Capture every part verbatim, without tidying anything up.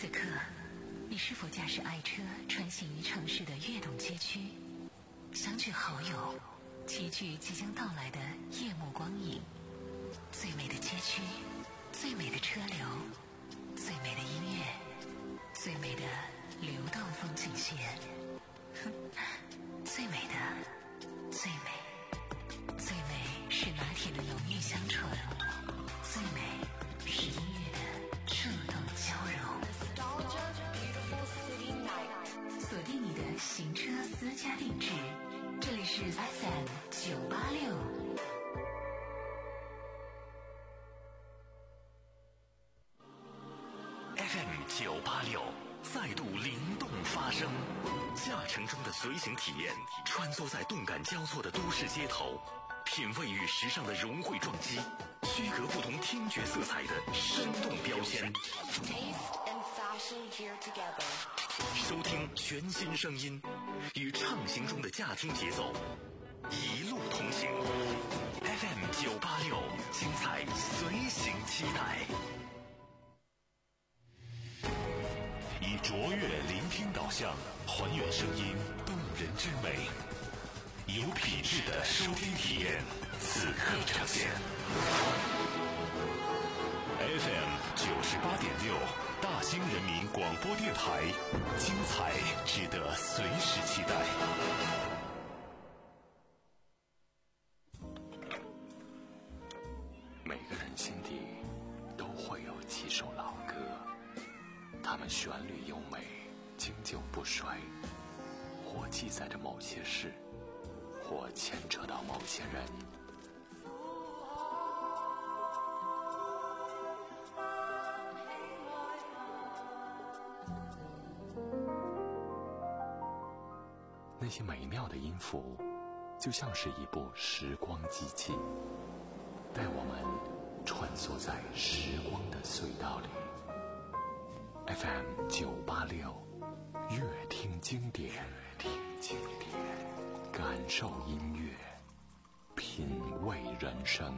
此刻，你是否驾驶爱车穿行于城市的跃动街区，相聚好友，齐聚即将到来的夜幕光影？最美的街区，最美的车流，最美的音乐，最美的流动风景线，最美的，最美，最美是拿铁的浓郁香醇，最美是音乐的触动交融。锁定你的行车私家定制，这里是 F M 九八六。 F M 九八六再度灵动发声，驾乘中的随行体验，穿梭在动感交错的都市街头，品味与时尚的融汇撞击，区隔不同听觉色彩的生动标签。收听全新声音，与畅行中的驾听节奏，一路同行。F M 九八六，精彩随行期待。以卓越聆听导向，还原声音动人之美，有品质的收听体验，此刻呈现。F M 九十八点六，大兴人民广播电台，精彩值得随时期待。每个人心底都会有几首老歌，它们旋律优美，经久不衰，或记载着某些事，或牵扯到某些人。那些美妙的音符，就像是一部时光机器，带我们穿梭在时光的隧道里。F M 九八六，乐听经典，乐听经典，感受音乐，品味人生。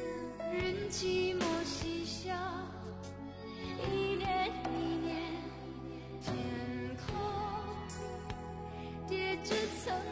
寂寞嬉笑，一年一年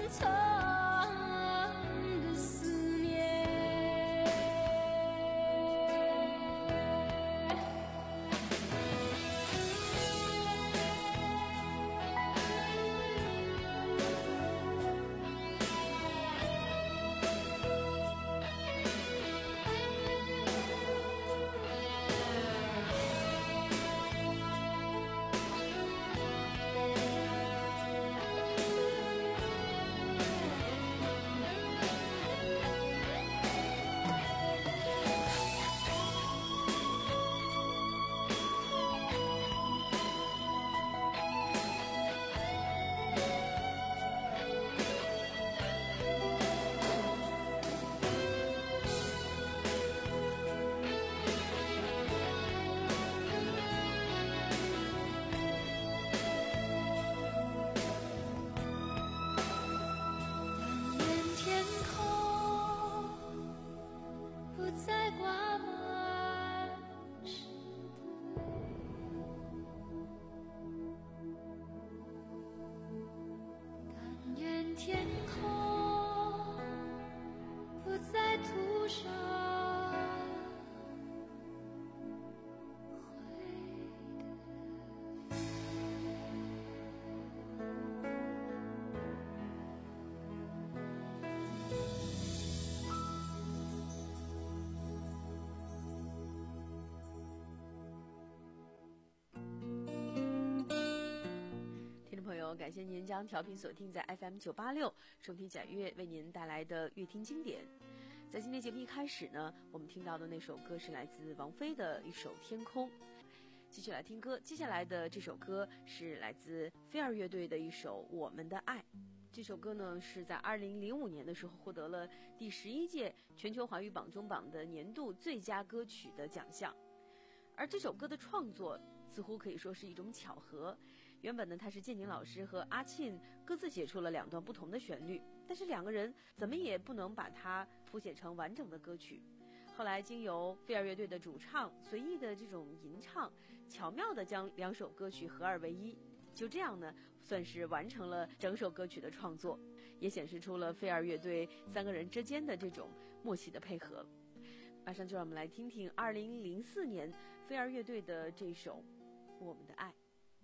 感谢您将调频锁定在 F M 九八六，收听展悦为您带来的乐听经典。在今天节目一开始呢，我们听到的那首歌是来自王菲的一首《天空》。继续来听歌，接下来的这首歌是来自飞儿乐队的一首《我们的爱》。这首歌呢是在二零零五年的时候获得了第十一届全球华语榜中榜的年度最佳歌曲的奖项。而这首歌的创作似乎可以说是一种巧合，原本呢他是建宁老师和阿沁各自写出了两段不同的旋律，但是两个人怎么也不能把它谱写成完整的歌曲。后来经由飞儿乐队的主唱随意的这种吟唱，巧妙地将两首歌曲合二为一，就这样呢算是完成了整首歌曲的创作，也显示出了飞儿乐队三个人之间的这种默契的配合。马上就让我们来听听二零零四年飞儿乐队的这首《我们的爱》。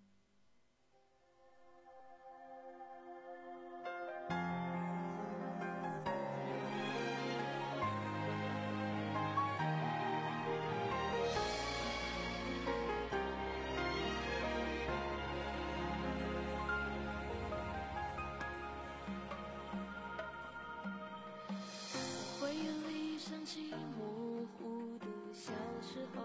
回忆里想起模糊的小时候，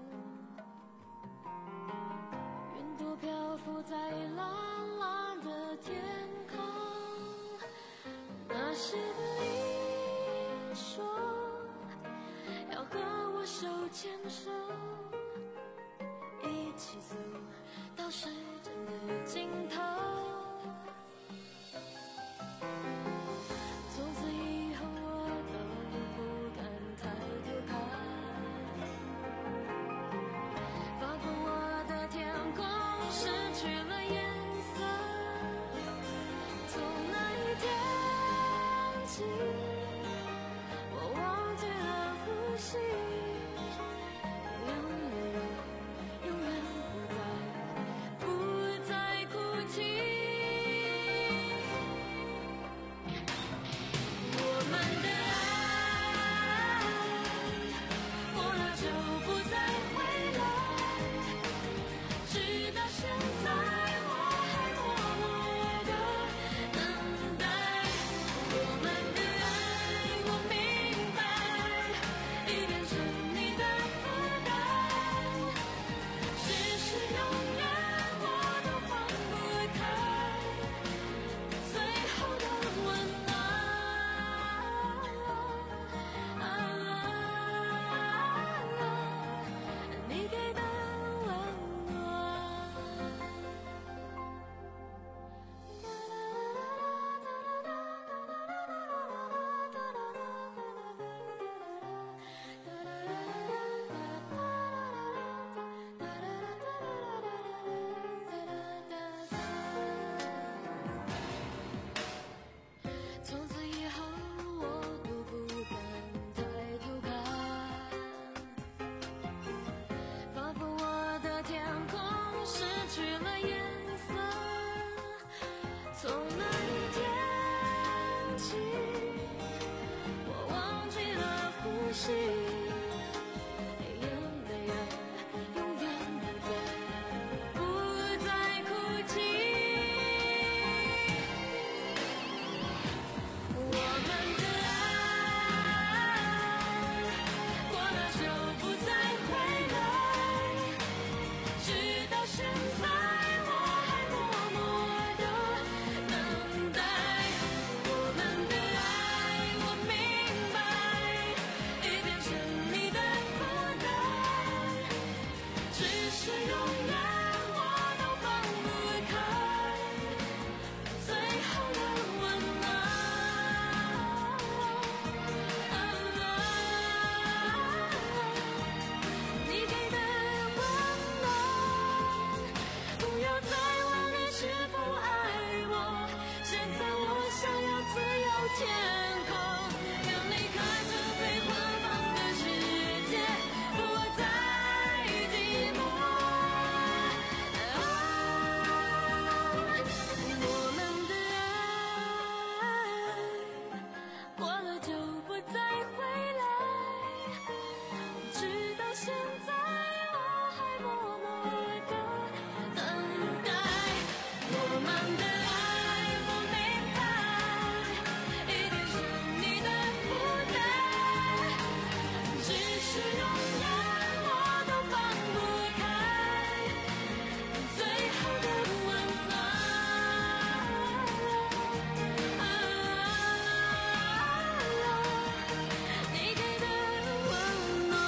云朵漂浮在蓝蓝的天空，那时的你说要和我手牵手，一起走到时间的尽头。永远不再不再哭使永远我都放不开最后的温暖。你给的温暖，不要再问你是否爱我，现在我想要自由天空，让你看着被捆绑的世界，不再寂寞。我们的爱过了就不再回来，直到现在我还默默的等待。我们的爱我明白，一定是你的负担，只是永远我都放不开最后的温暖。你给的温暖。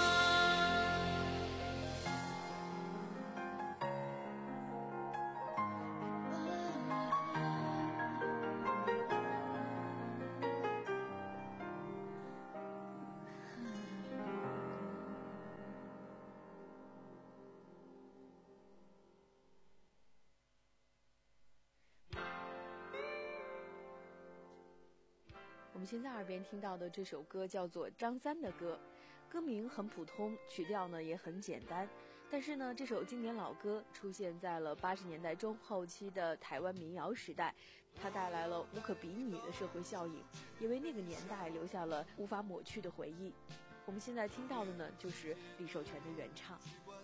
我们现在耳边听到的这首歌叫做张三的歌，歌名很普通，曲调呢也很简单，但是呢这首经典老歌出现在了八十年代中后期的台湾民谣时代，它带来了无可比拟的社会效应，也为那个年代留下了无法抹去的回忆。我们现在听到的呢就是李寿全的原唱。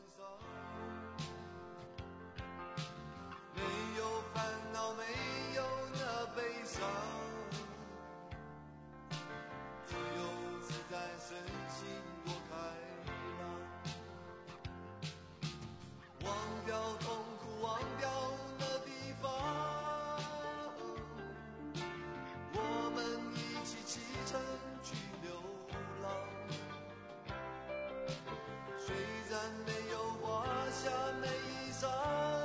没有烦恼，没有那悲伤，自由自在，身心多开朗，忘掉痛苦，忘掉那地方，我们一起启程去流浪。虽然没有华厦美衣裳，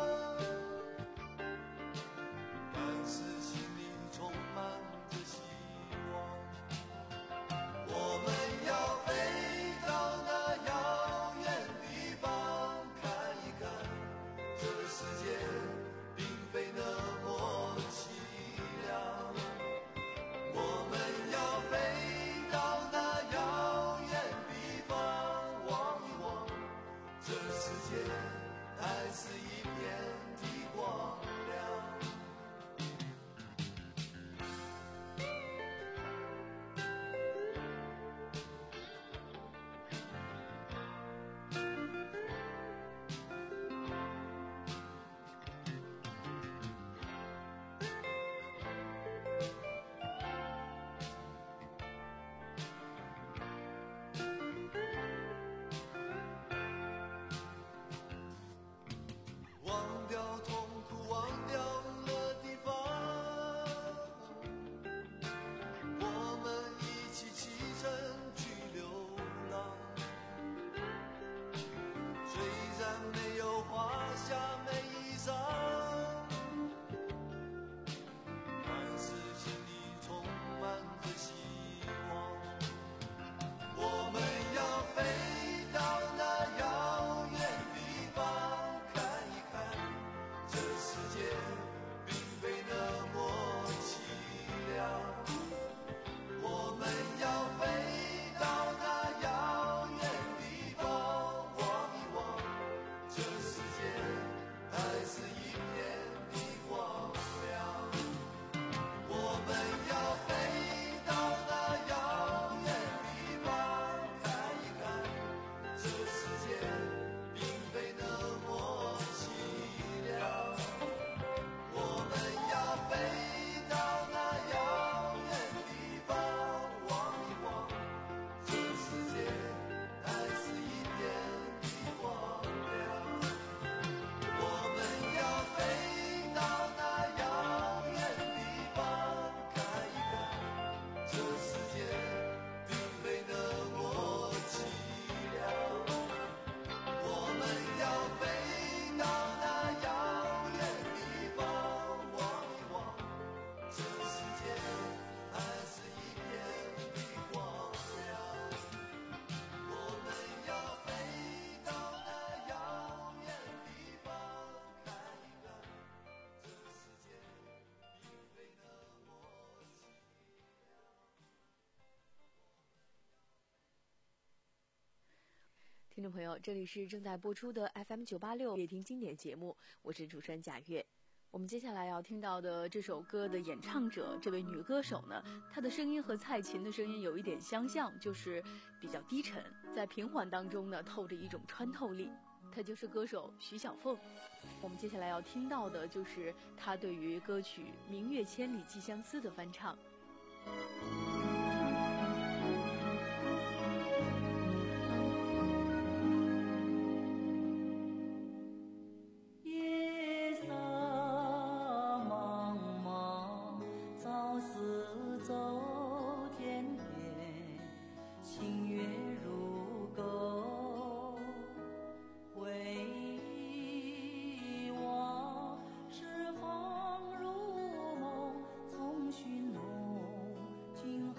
但是心里充满着希望。我们要飞到那遥远地方，看一看这世界并非那么凄凉。我们要飞到那遥远地方，望一望这世界还是一片的光亮。忘掉痛苦，忘掉了听众朋友，这里是正在播出的 F M 九八六乐听经典节目，我是主持人贾月。我们接下来要听到的这首歌的演唱者，这位女歌手呢，她的声音和蔡琴的声音有一点相像，就是比较低沉，在平缓当中呢，透着一种穿透力。她就是歌手徐小凤。我们接下来要听到的就是她对于歌曲《明月千里寄相思》的翻唱。 寻梦，今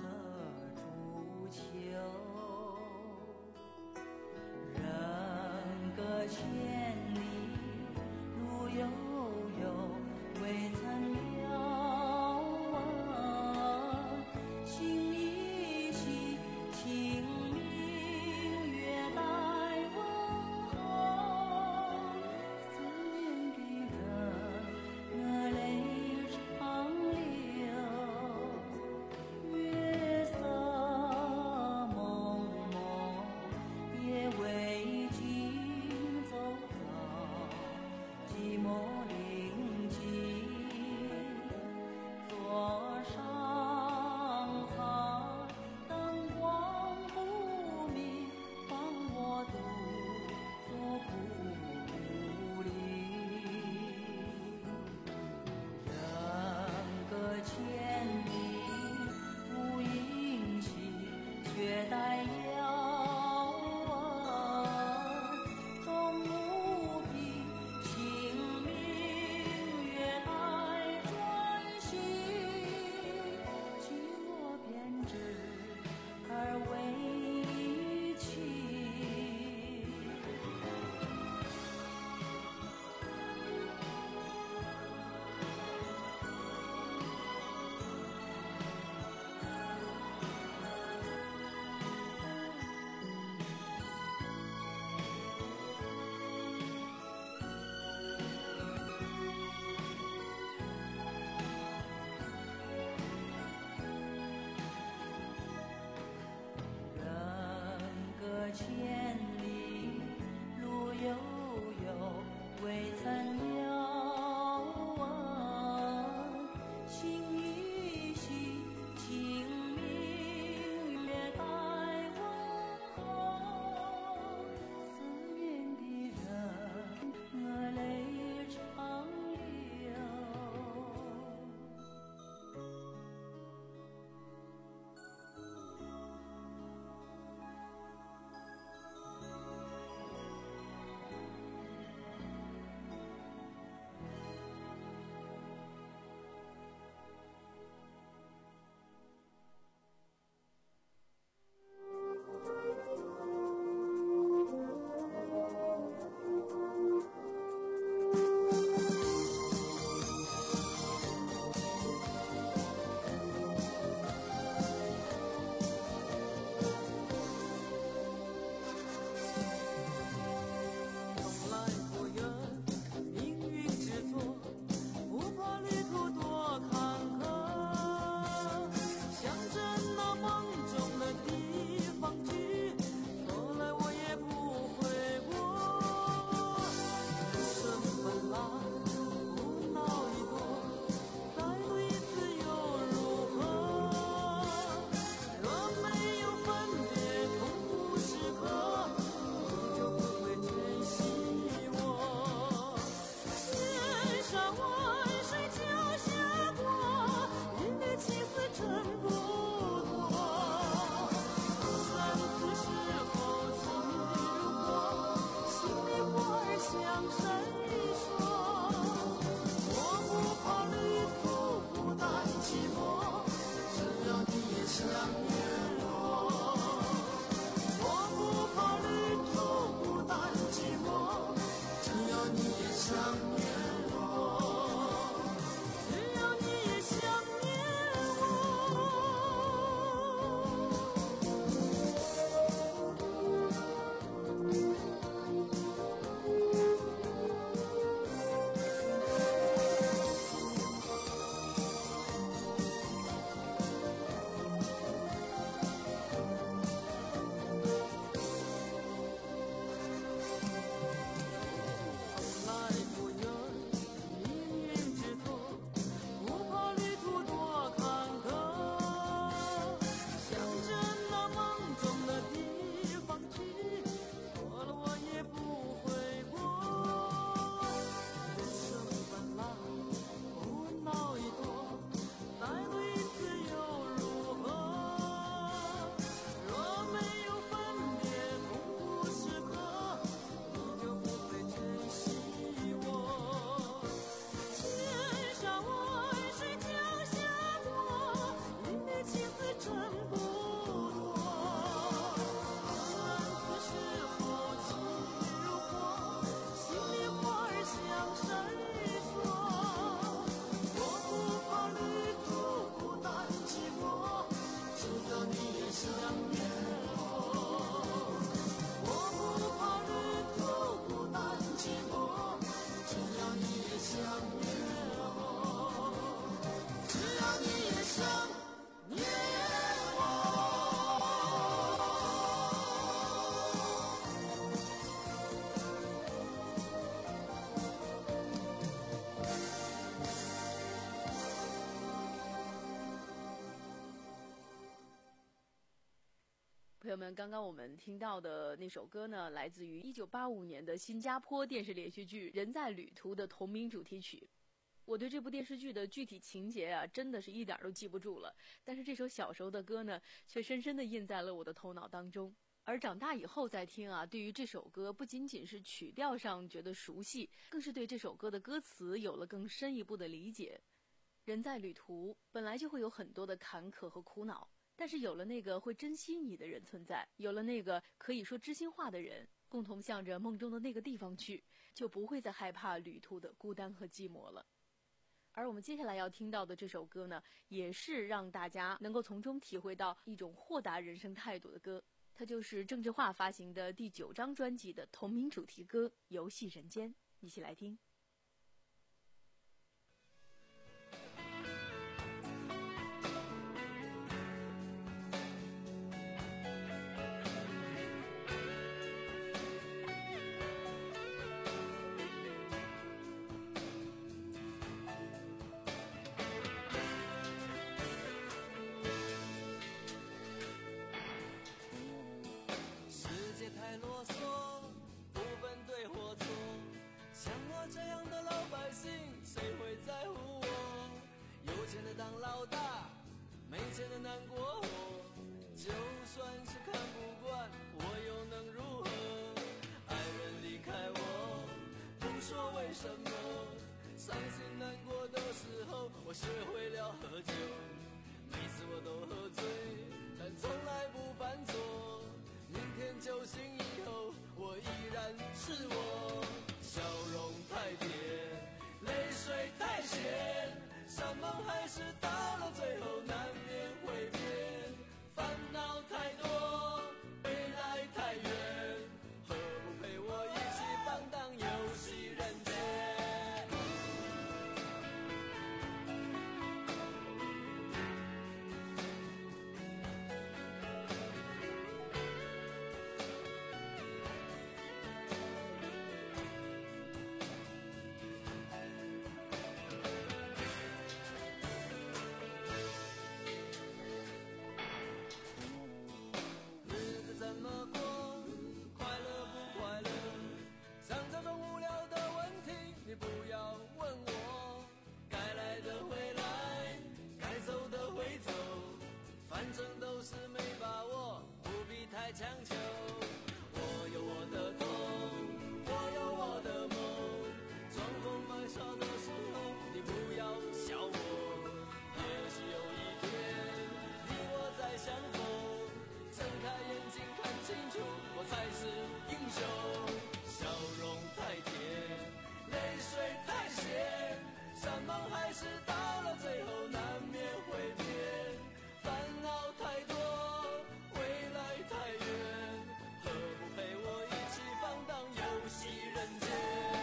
朋友们，刚刚我们听到的那首歌呢，来自于一九八五年的新加坡电视连续剧《人在旅途》的同名主题曲。我对这部电视剧的具体情节啊，真的是一点都记不住了。但是这首小时候的歌呢，却深深地印在了我的头脑当中。而长大以后再听啊，对于这首歌不仅仅是曲调上觉得熟悉，更是对这首歌的歌词有了更深一步的理解。人在旅途，本来就会有很多的坎坷和苦恼，但是有了那个会珍惜你的人存在，有了那个可以说知心话的人，共同向着梦中的那个地方去，就不会再害怕旅途的孤单和寂寞了。而我们接下来要听到的这首歌呢，也是让大家能够从中体会到一种豁达人生态度的歌，它就是郑智化发行的第九张专辑的同名主题歌《游戏人间》，一起来听。 太啰嗦，不分对或错，像我这样的老百姓，谁会在乎我？有钱的当老大，没钱的难过活，就算是看不惯，我又能如何？爱人离开我，不说为什么，伤心难过的时候，我学会了喝酒，每次我都喝醉，但从来不犯错。明天酒醒以后，我依然是我，笑容太甜，泪水太咸，山盟海誓到了最后难免会变，烦恼太多，未来太远，何不陪我一起放荡游戏人间？你不要问我，该来的会来，该走的会走，反正都是没把握，不必太强求。我有我的痛，我有我的梦，装疯卖傻的时候，你不要笑我。也许有一天，你我再相逢，睁开眼睛看清楚，我才是英雄。笑容太甜，泪水太咸，山盟海誓到了最后难免会变，烦恼太多，未来太远，何不陪我一起放荡游戏人间？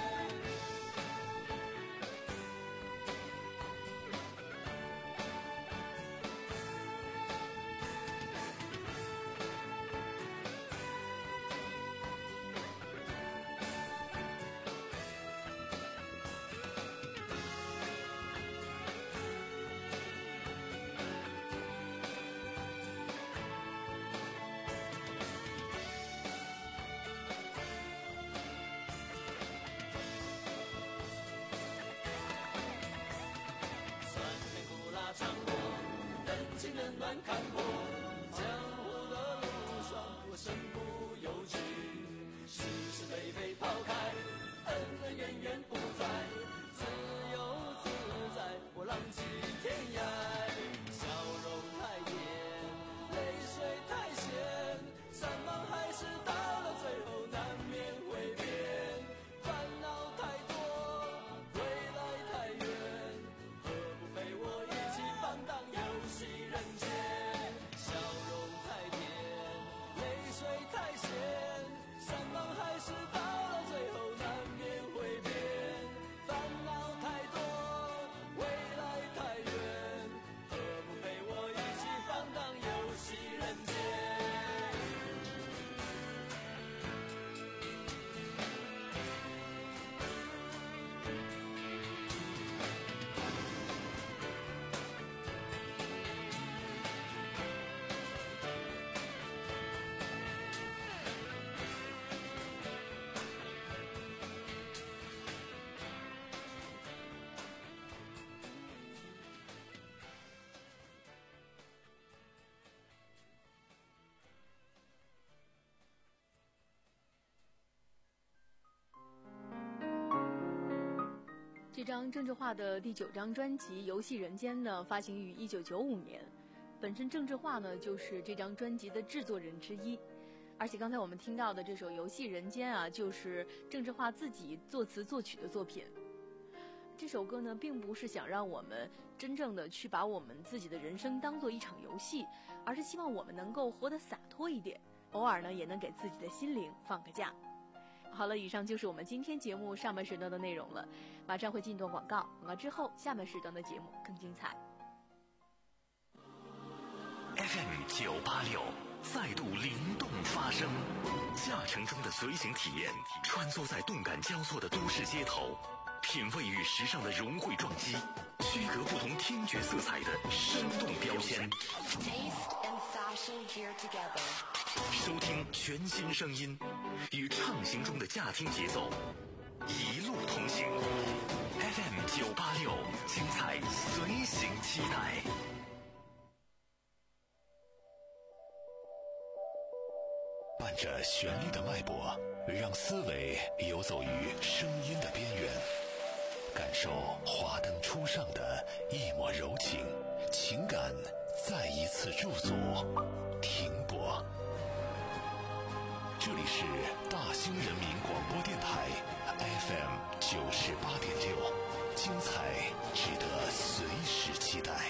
冷暖看破，江湖的路上我身不由己，是是非非抛开，恩恩怨怨不再，自由自在，我浪迹天涯。笑容太甜，泪水太咸，山盟海誓到了最后难免会变，烦恼太多，未来太远，何不陪我一起放荡游戏人间？笑容太甜，泪水太咸，山盟海誓到了最后难张郑智化的第九张专辑《游戏人间》呢，发行于一九九五年。本身郑智化呢就是这张专辑的制作人之一，而且刚才我们听到的这首《游戏人间》啊，就是郑智化自己作词作曲的作品。这首歌呢，并不是想让我们真正的去把我们自己的人生当做一场游戏，而是希望我们能够活得洒脱一点，偶尔呢也能给自己的心灵放个假。好了，以上就是我们今天节目上半时段的内容了，马上会进段广告，广告之后下半时段的节目更精彩。 F M 九八六再度灵动发声，驾乘中的随行体验，穿梭在动感交错的都市街头，品味与时尚的融汇撞击，区隔不同听觉色彩的生动标签。 Taste and fashion here together. 收听全新声音，与畅行中的驾听节奏，一路同行。F M 九八六，精彩随行期待。伴着旋律的脉搏，让思维游走于声音的边缘，感受华灯初上的一抹柔情，情感再一次驻足停泊。这里是大兴人民广播电台 F M 九十八点六，精彩值得随时期待。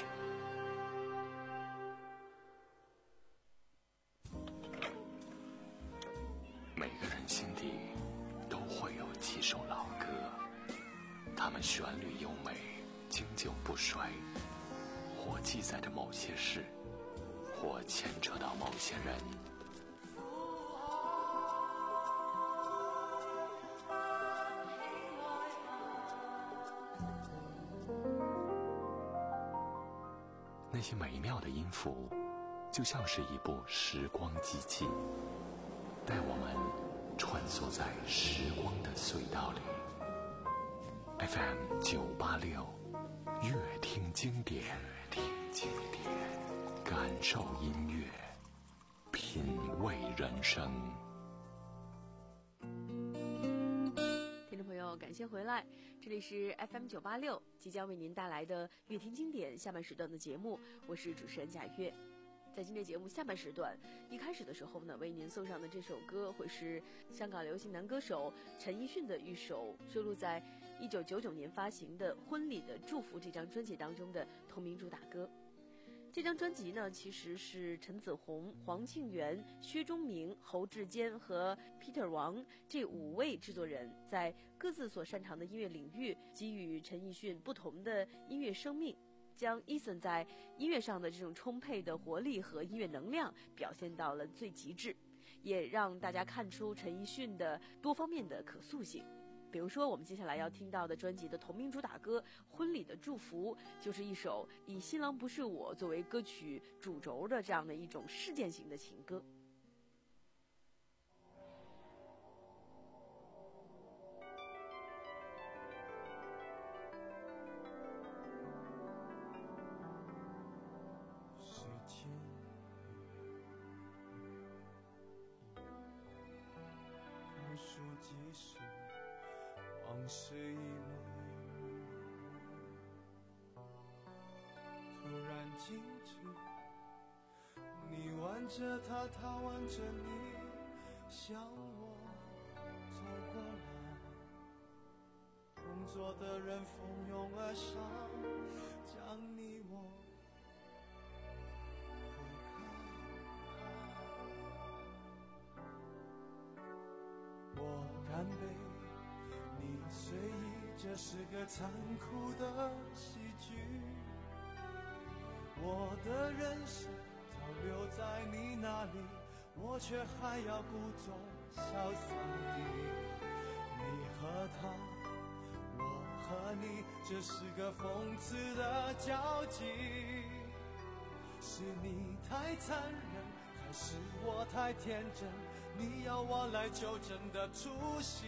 每个人心底都会有几首老歌，它们旋律优美，经久不衰，或记载着某些事，或牵扯到某些人。那些美妙的音符，就像是一部时光机器，带我们穿梭在时光的隧道里。F M 九八六，乐听经典，听经典，感受音乐，品味人生。 听众朋友，感谢回来，这里是 F M 九八六，即将为您带来的乐听经典下半时段的节目，我是主持人贾月。在今天节目下半时段，一开始的时候呢，为您送上的这首歌会是香港流行男歌手陈奕迅的一首收录在一九九九年发行的《婚礼的祝福》这张专辑当中的同名主打歌。这张专辑呢，其实是陈子红、黄庆元、薛忠明、侯志坚和 Peter 王这五位制作人在各自所擅长的音乐领域给予陈奕迅不同的音乐生命，将 Eason 在音乐上的这种充沛的活力和音乐能量表现到了最极致，也让大家看出陈奕迅的多方面的可塑性。比如说我们接下来要听到的专辑的同名主打歌《婚礼的祝福》，就是一首以新郎不是我作为歌曲主轴的这样的一种事件型的情歌。 数几时，往事一幕一幕，突然静止。你挽着他，他挽着你，向我走过来。同桌的人蜂拥而上，将你我我干杯，你随意，这是个残酷的喜剧。我的人生早留在你那里，我却还要故作潇洒地。你和他，我和你，这是个讽刺的交集。是你太残忍，还是我太天真？你要我来纠正的出息。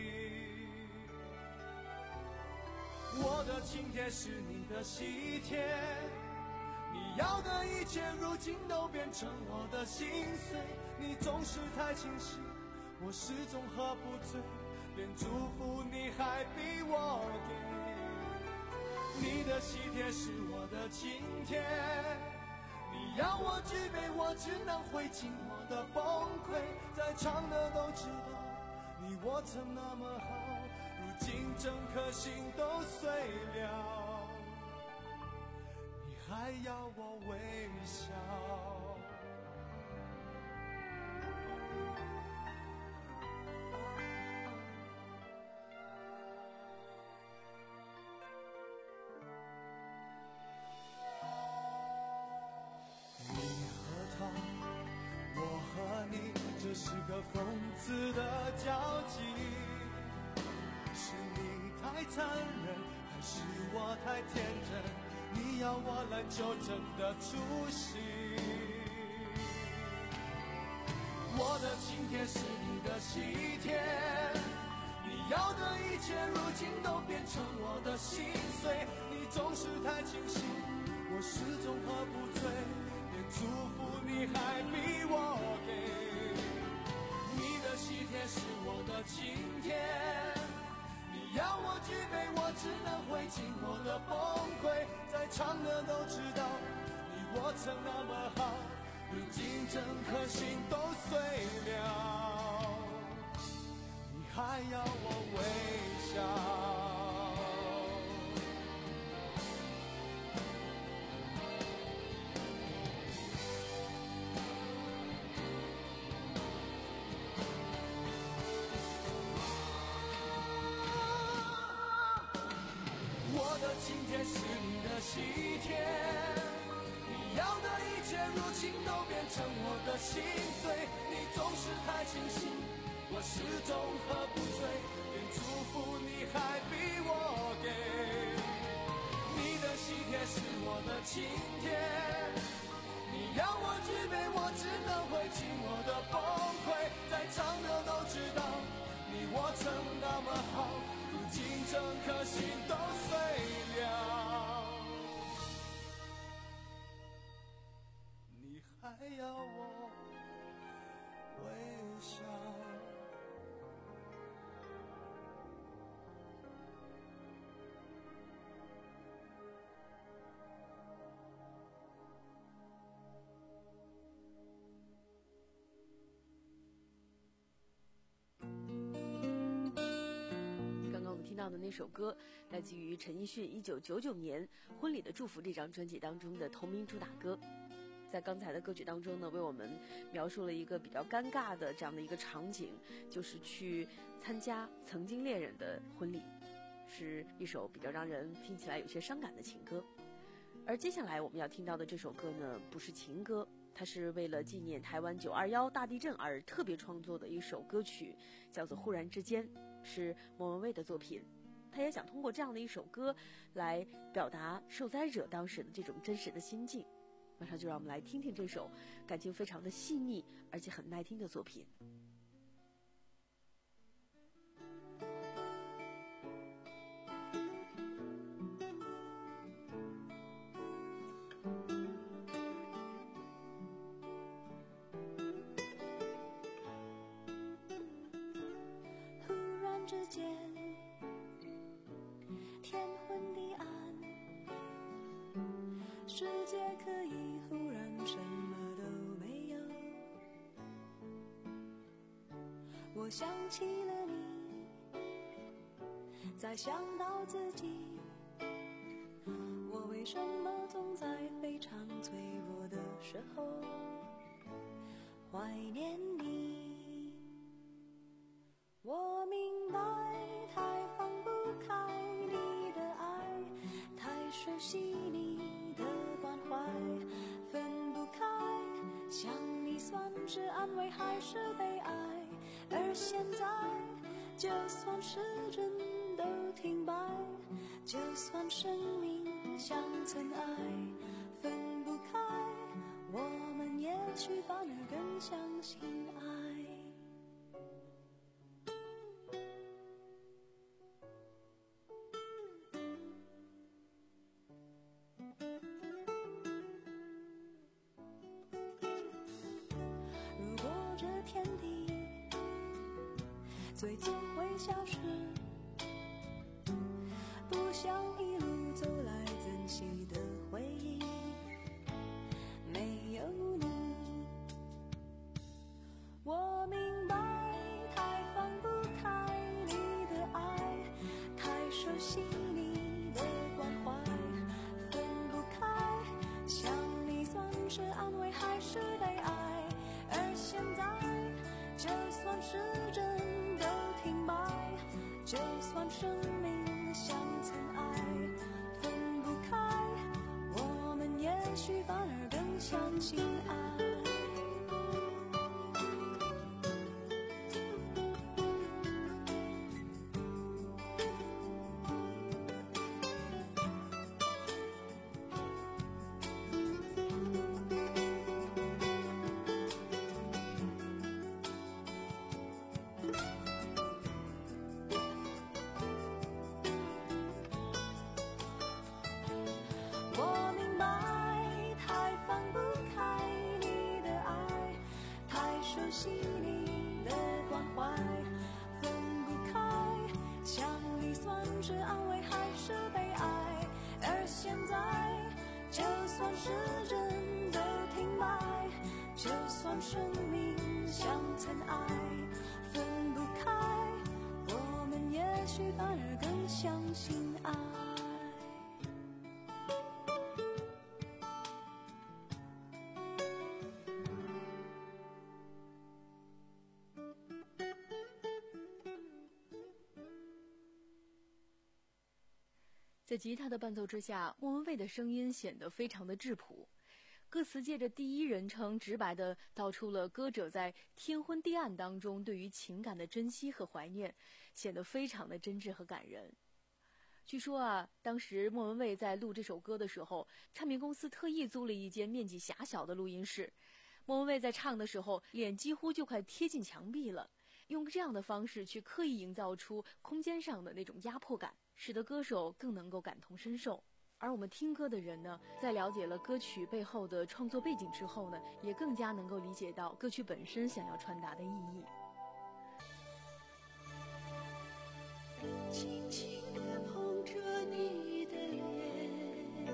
我的请帖是你的喜帖，你要的一切如今都变成我的心碎。你总是太清晰，我始终喝不醉，连祝福你还逼我给。 你的喜帖是我的请帖，你要我举杯，我只能会尽我的崩溃。在场的都知道，你我曾那么好，如今整颗心都碎了，你还要我微笑。是个讽刺的交集，是你太残忍，还是我太天真？你要我来纠正的出息。我的请帖是你的喜帖，你要的一切如今都变成我的心碎。你总是太清醒，我始终喝不醉，连祝福你还逼我给。喜帖是我的请帖，你要我举杯，我只能会尽我的崩溃。在场的都知道，你我曾那么好，如今整颗心都碎了，你还要我微笑。今天是你的喜帖，你要的一切如今都变成我的心碎。你总是太清醒，我始终喝不醉，连祝福你还逼我给。你的喜帖是我的请帖，你要我举杯，我只能会尽我的崩溃。在场的都知道，你我曾那么好，如今整颗心都碎了，你还要我微笑。 听到的那首歌来自于陈奕迅一九九九年《婚礼的祝福》这张专辑当中的同名主打歌。在刚才的歌曲当中呢，为我们描述了一个比较尴尬的这样的一个场景，就是去参加曾经恋人的婚礼，是一首比较让人听起来有些伤感的情歌。而接下来我们要听到的这首歌呢，不是情歌，它是为了纪念台湾九二一大地震而特别创作的一首歌曲，叫做《忽然之间》，是莫文蔚的作品。他也想通过这样的一首歌来表达受灾者当时的这种真实的心境。马上就让我们来听听这首感情非常的细腻而且很耐听的作品。 忽然之间天昏地暗，世界可以忽然什么都没有。我想起了你，再想到自己，我为什么总在非常脆弱的时候怀念你？我明白太放不开你的爱，太熟悉你的关怀，分不开想你算是安慰还是悲哀？而现在就算时针都停摆，就算生命像尘埃，分不开我们也许反而更相信爱。天地最终会消失，不想一路走来悉你的关怀，分不开，想你算是安慰还是悲哀？而现在，就算时针都停摆，就算生命像尘埃，分不开，我们也许反而更相信爱。我明白，太放不开你的爱，太熟悉你的关怀，分不开，想你算是安慰还是悲哀？而现在，就算时针都停摆，就算生命像尘埃，分不开，我们也许反而更相信爱。 在吉他的伴奏之下，莫文蔚的声音显得非常的质朴，歌词借着第一人称直白地道出了歌者在天昏地暗当中对于情感的珍惜和怀念，显得非常的真挚和感人。据说啊，当时莫文蔚在录这首歌的时候，唱片公司特意租了一间面积狭小的录音室，莫文蔚在唱的时候，脸几乎就快贴近墙壁了，用这样的方式去刻意营造出空间上的那种压迫感，使得歌手更能够感同身受。而我们听歌的人呢，在了解了歌曲背后的创作背景之后呢，也更加能够理解到歌曲本身想要传达的意义。 轻轻地碰着你的脸，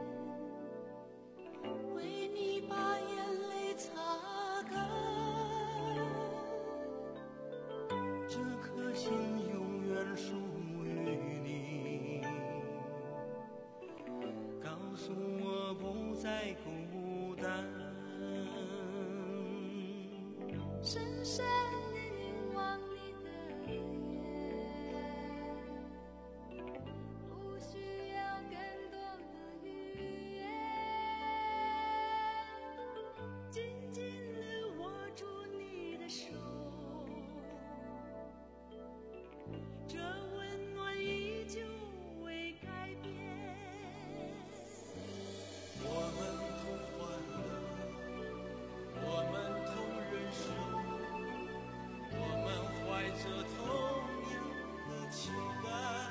为你把眼泪擦干， 这颗心永远属于你，告诉我不再孤单。 深深地凝望你的眼，不需要更多的语言，紧紧地握住你的手，这温暖依旧未改变。 我们同欢乐，我们同人生，我们怀着同样的期待。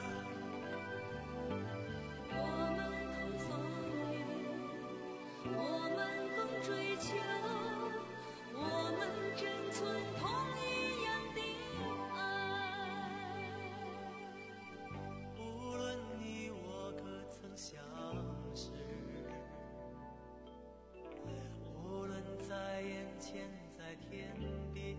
我们共风雨，我们共追求，我们珍存同一样的爱。 无论你我可曾相识，无论在眼前在天边，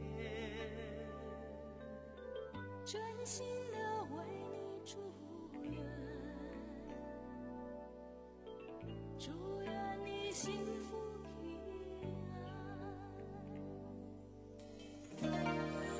真心的为你祝愿，祝愿你幸福平安。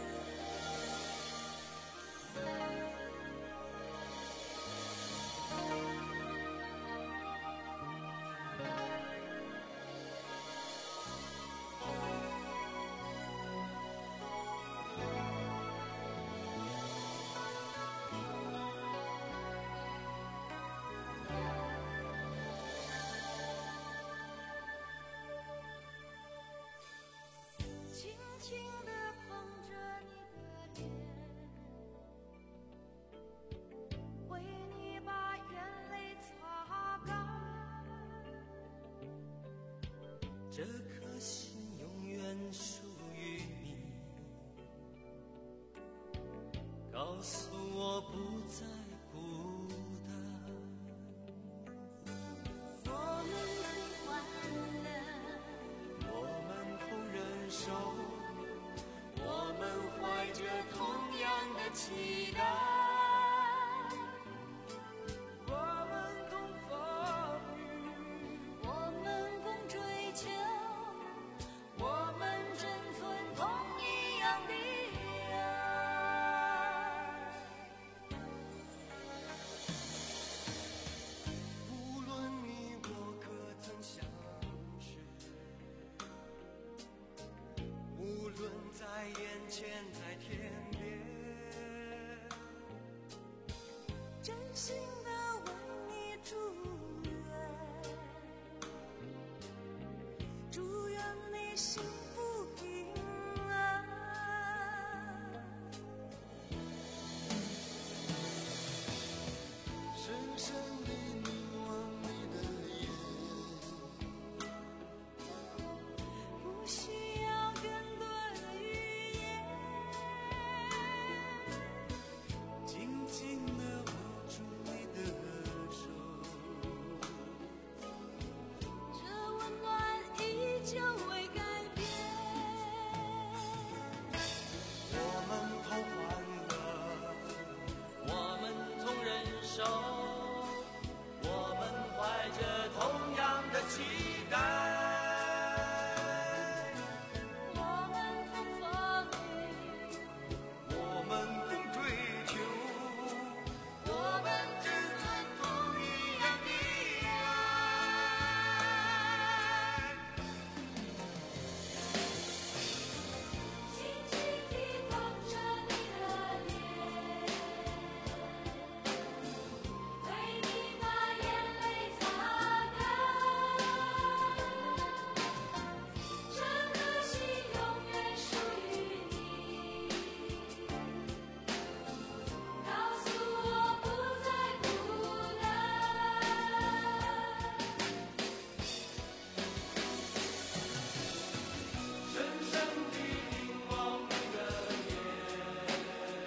轻轻地碰着你的脸，为你把眼泪擦干， 这颗心永远属于你，告诉我不再孤单。 我们同欢乐， 我们同忍受，我们怀着同样的期待。 真心的为你祝愿，祝愿你幸福平安。 深深地凝望你的眼， 不需要更多的语言， 紧紧地握住你的手， 这温暖依旧未改变。 我们同欢乐，我们同忍受，我们怀着同样的期待。 我们同风雨， 我们共追求，我们只尊不一样的爱。 轻轻地捧着你的脸，为你把眼泪擦干，这颗心永远属于你。告诉我不再孤单。 深深地凝望你的眼，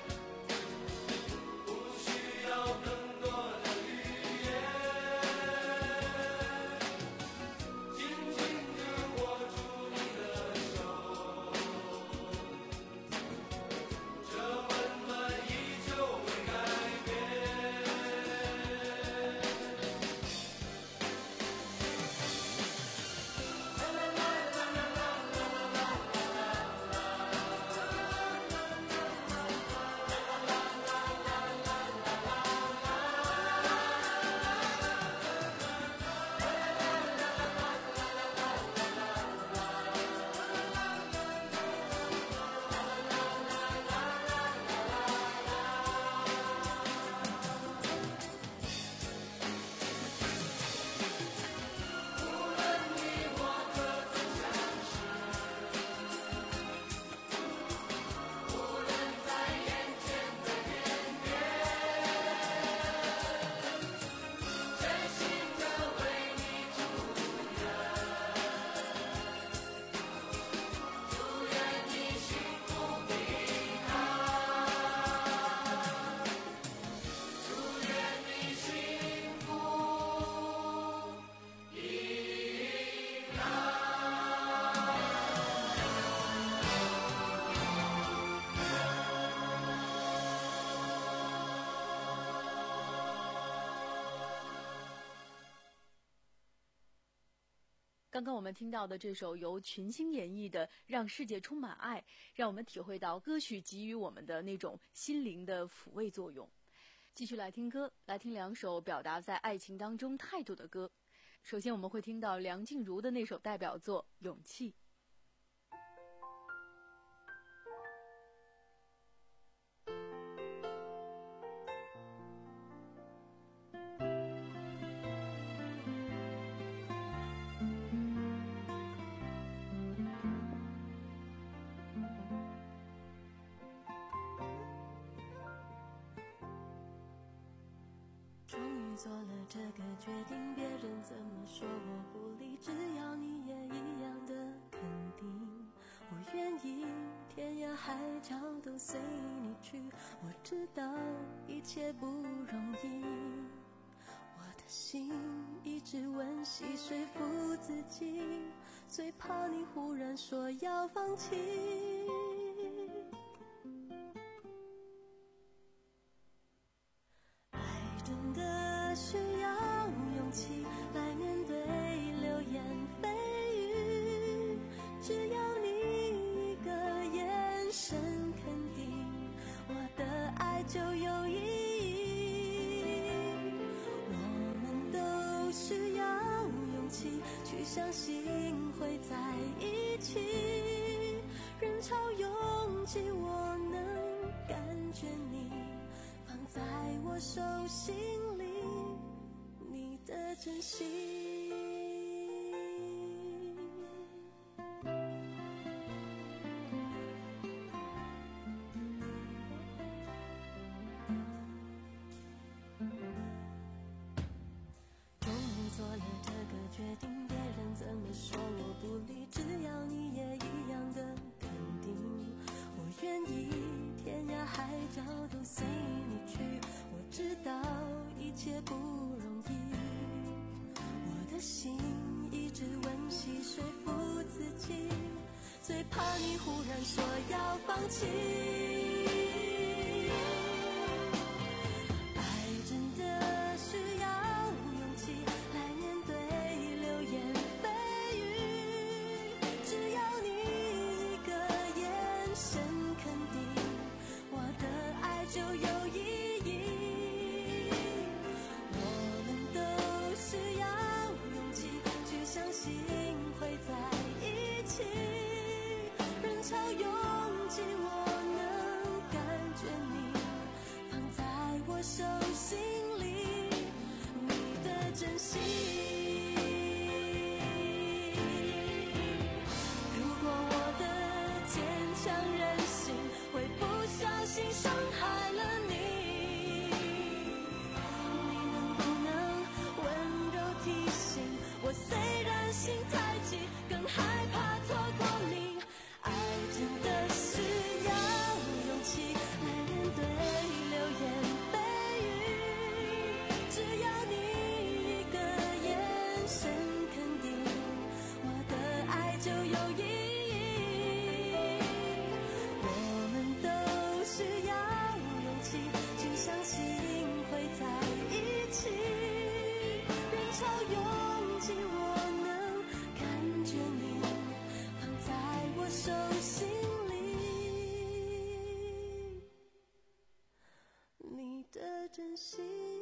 不需要更多的语言，紧紧地握住你的手，这温暖依旧未改变。 刚刚我们听到的这首由群星演绎的《让世界充满爱》，让我们体会到歌曲给予我们的那种心灵的抚慰作用。继续来听歌，来听两首表达在爱情当中态度的歌。首先我们会听到梁静茹的那首代表作《勇气》。 终于做了这个决定，别人怎么说我不理，只要你也一样的肯定。我愿意天涯海角都随你去，我知道一切不容易，我的心一直温习说服自己，最怕你忽然说要放弃。爱真的需要勇气来面对流言蜚语，只要你一个眼神肯定，我的爱就有意义。我们都需要勇气去相信会在一起，人潮拥挤我能感觉你放在我我手心里，你的真心。终于做了这个决定，别人怎么说我不理，只要你也一样的肯定，我愿意天涯海角都随你去。我知道一切不容易，我的心一直温习说服自己，最怕你忽然说要放弃。爱真的需要勇气来面对流言蜚语，只要你一个眼神肯定，我的爱就有意义。我们都需要勇气去相信会在一起，人潮拥挤，我能感觉你放在我手心里，你的真心。如果我的坚强任性会不小心伤害了你，你能不能温柔提醒我，虽然心太急，更害怕错过你。爱真的需要勇气来面对流言蜚语，只要你一个眼神肯定，我的爱就有意义。我们都需要勇气去相信会在一起，人潮拥挤，我能感觉你放在我手心里，你的真心。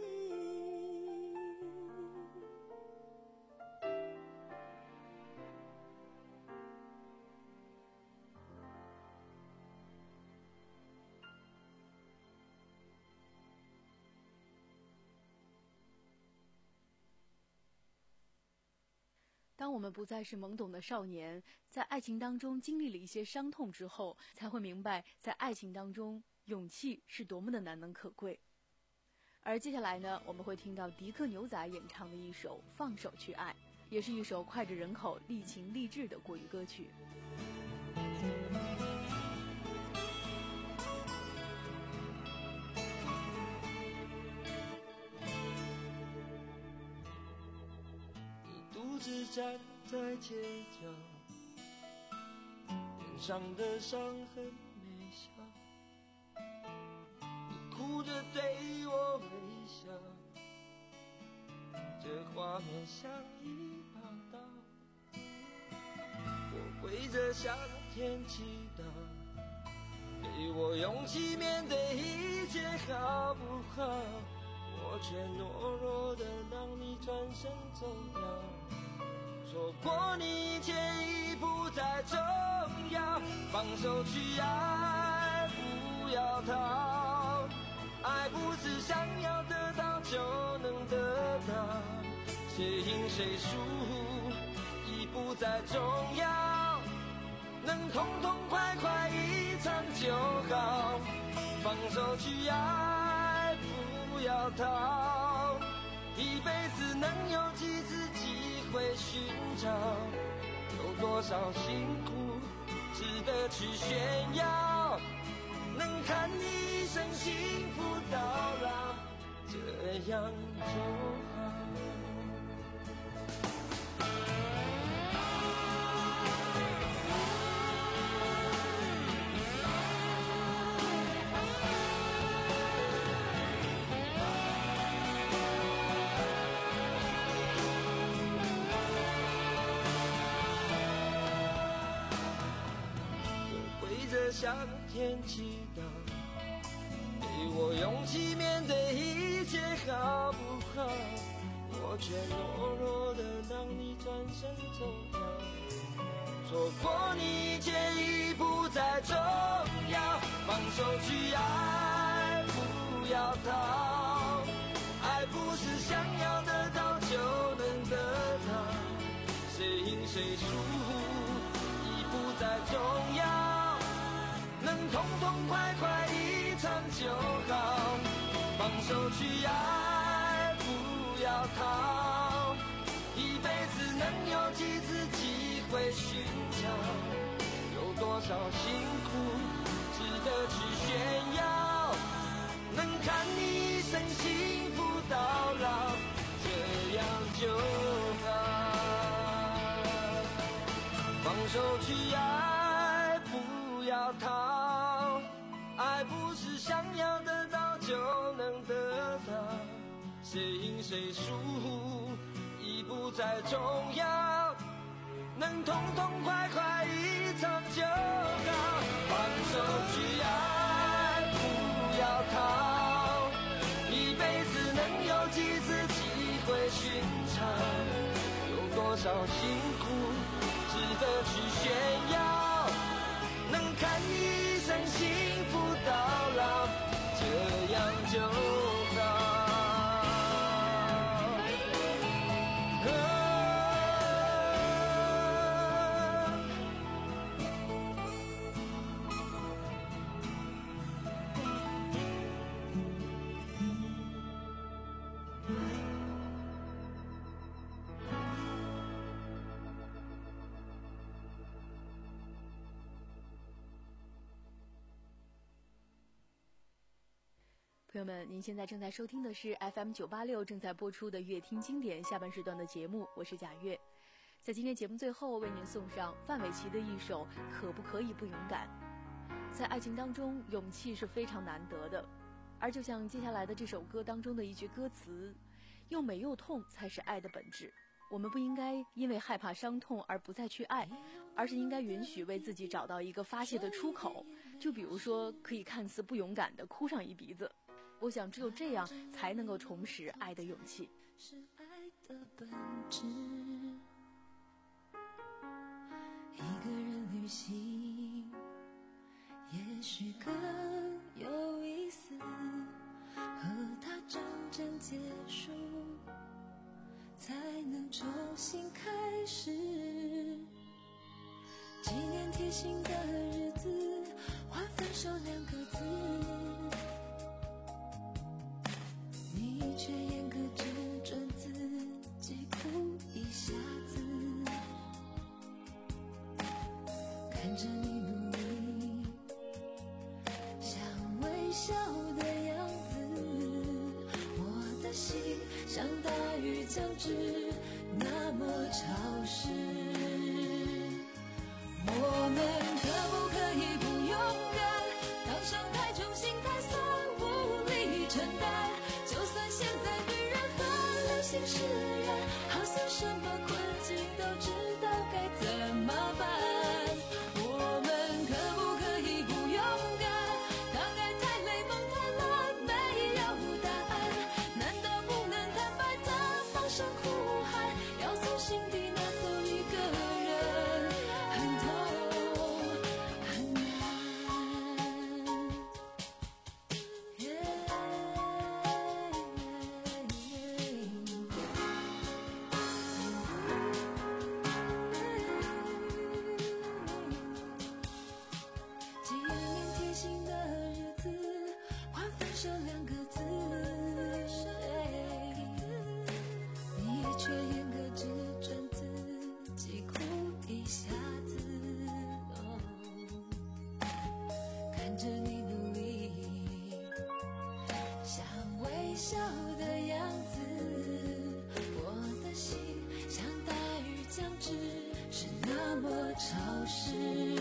当我们不再是懵懂的少年，在爱情当中经历了一些伤痛之后，才会明白在爱情当中勇气是多么的难能可贵。而接下来呢，我们会听到迪克牛仔演唱的一首《放手去爱》，也是一首脍炙人口、励情励志的国语歌曲。 独自站在街角，脸上的伤痕没消，你哭着对我微笑，这画面像一报道。我跪着向天祈祷，给我勇气面对一切好不好？我却懦弱的让你转身走掉，错过你一切已不再重要，放手去爱，不要逃。爱不是想要得到就能得到，谁赢谁输已不再重要，能痛痛快快一场就好。放手去爱，不要逃，一辈子能有几次机会寻找，有多少辛苦值得去炫耀，能看你一生幸福到老，这样就好。向天祈祷，给我勇气面对一切好不好？我却懦弱的让你转身走掉，错过你一切已不再重要，放手去爱，不要逃。 是想要得到就能得到，谁赢谁输已不再重要，能痛痛快快一场就好，放手去爱不要逃，一辈子能有几次机会寻找，有多少辛苦值得去炫耀，能看你一生幸福到老，这样就好。放手去爱不要逃，爱不是想要得到就能得到，谁赢谁输已不再重要，能痛痛快快一场就好，放手去爱不要逃，一辈子能有几次机会寻常，有多少辛苦值得去炫耀，能看一生幸福到老，这样就好。 朋友们，您现在正在收听的是 F M 九八六正在播出的乐听经典下半时段的节目，我是贾月。在今天节目最后，为您送上范玮琪的一首《可不可以不勇敢》。在爱情当中，勇气是非常难得的，而就像接下来的这首歌当中的一句歌词，又美又痛才是爱的本质。我们不应该因为害怕伤痛而不再去爱，而是应该允许为自己找到一个发泄的出口，就比如说可以看似不勇敢的哭上一鼻子。我想只有这样才能够重拾爱的勇气。 是爱的本质，一个人旅行也许更有意思，和他真正结束才能重新开始，纪念贴心的日子换分手两个字，你却严格只准自己哭一下子，看着你努力想微笑的样子，我的心像大雨将至，那么潮湿，我们可不可以不勇敢，当伤太重心太酸无力承担，就算现在女人和流星释然，好像什么困境都知道该怎么办，我们可不可以不勇敢，当爱太累梦太乱没有答案，难道不能坦白的放声哭喊，要从心底拿走一个人，很痛很难。纪念贴心的日子换分手两个字，你却严格只准自己哭一下子，哦，看着你努力想微笑的样子，我的心像大雨将至，是那么潮湿，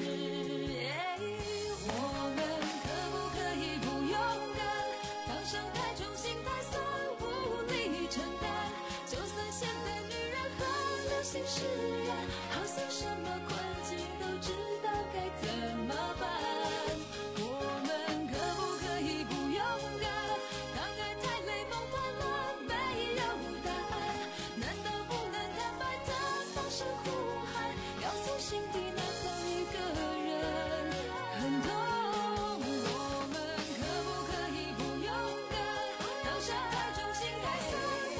我们可不可以不勇敢，当伤太重心太酸无力承担，就算现在女人和流星释然，好像什么困境都知道该怎么办，我们可不可以不勇敢，当爱太累梦太乱没有答案，难道不能坦白的放声哭喊，要从心底拿走一个人，很痛，我们可不可以不勇敢，当伤太重心太酸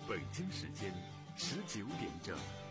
北京时间十九点整。